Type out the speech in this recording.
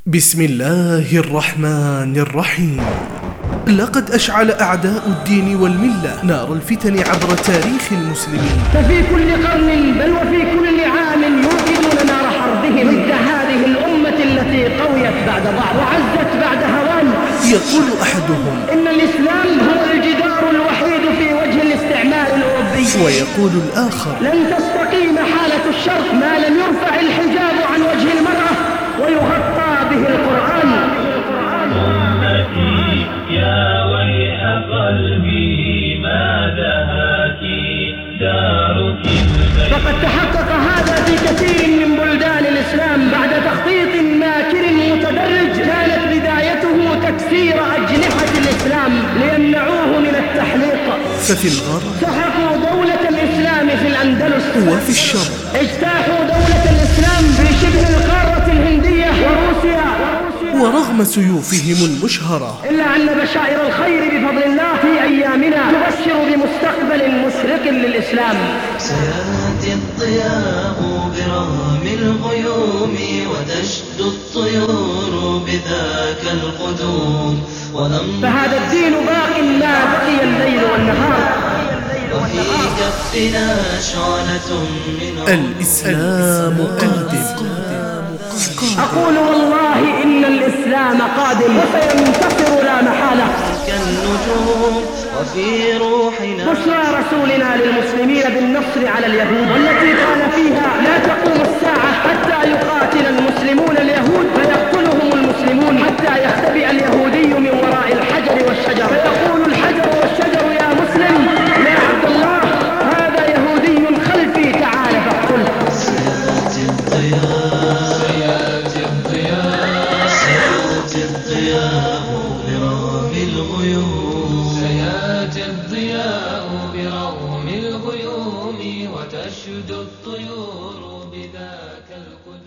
بسم الله الرحمن الرحيم. لقد أشعل أعداء الدين والملة نار الفتن عبر تاريخ المسلمين، ففي كل قرن بل وفي كل عام يوقدون نار حربهم ضد هذه الأمة التي قويت بعد ضعف وعزت بعد هوان. يقول أحدهم إن الإسلام هو الجدار الوحيد في وجه الاستعمار الأوروبي، ويقول الآخر لن تستقيم حالة الشرق ما لم يرفع الحجاب عن وجه المرأة ويغطى به القرآن. أمتي يا ويح قلبي ما دهاك دارك فقد تحقق هذا في كثير من بلدان الإسلام بعد تخطيط ماكر متدرج كانت بدايته تكسير أجنحة الإسلام ليمنعوه من التحليق. ففي الغرب سحقوا دولة الإسلام في الأندلس، وفي الشرق اجتاحوا دولة الإسلام في شبه القارة الهندية وروسيا. ورغم سيوفهم المشهرة إلا أن بشائر الخير بفضل الله في أيامنا تبشر بمستقبل مشرق للإسلام. سيأتي الضياء برغم الغيوم وتشد الطيور بذاك القدوم فهذا الدين باق ما بقي الليل والنهار، وفي كفنا شعلة من الإسلام قادم. أقول والله إن الإسلام قادم وسينتصر لا محالة. كالنجوم وفي روحنا بشرى رسولنا للمسلمين بالنصر على اليهود، والتي قال فيها لا تقوم الساعة حتى يقاتل المسلمون اليهود فيقتلهم المسلمون حتى يختبئ اليهودي من وراء الحجر والشجر فيقول الحجر والشجر يا مسلم يا عبد الله هذا يهودي خلفي تعال فاقتله. سيأتي الضياء برغم الغيوم سيأتي الضياء برغم الغيوم وتشد الطيور بذاك القدوم.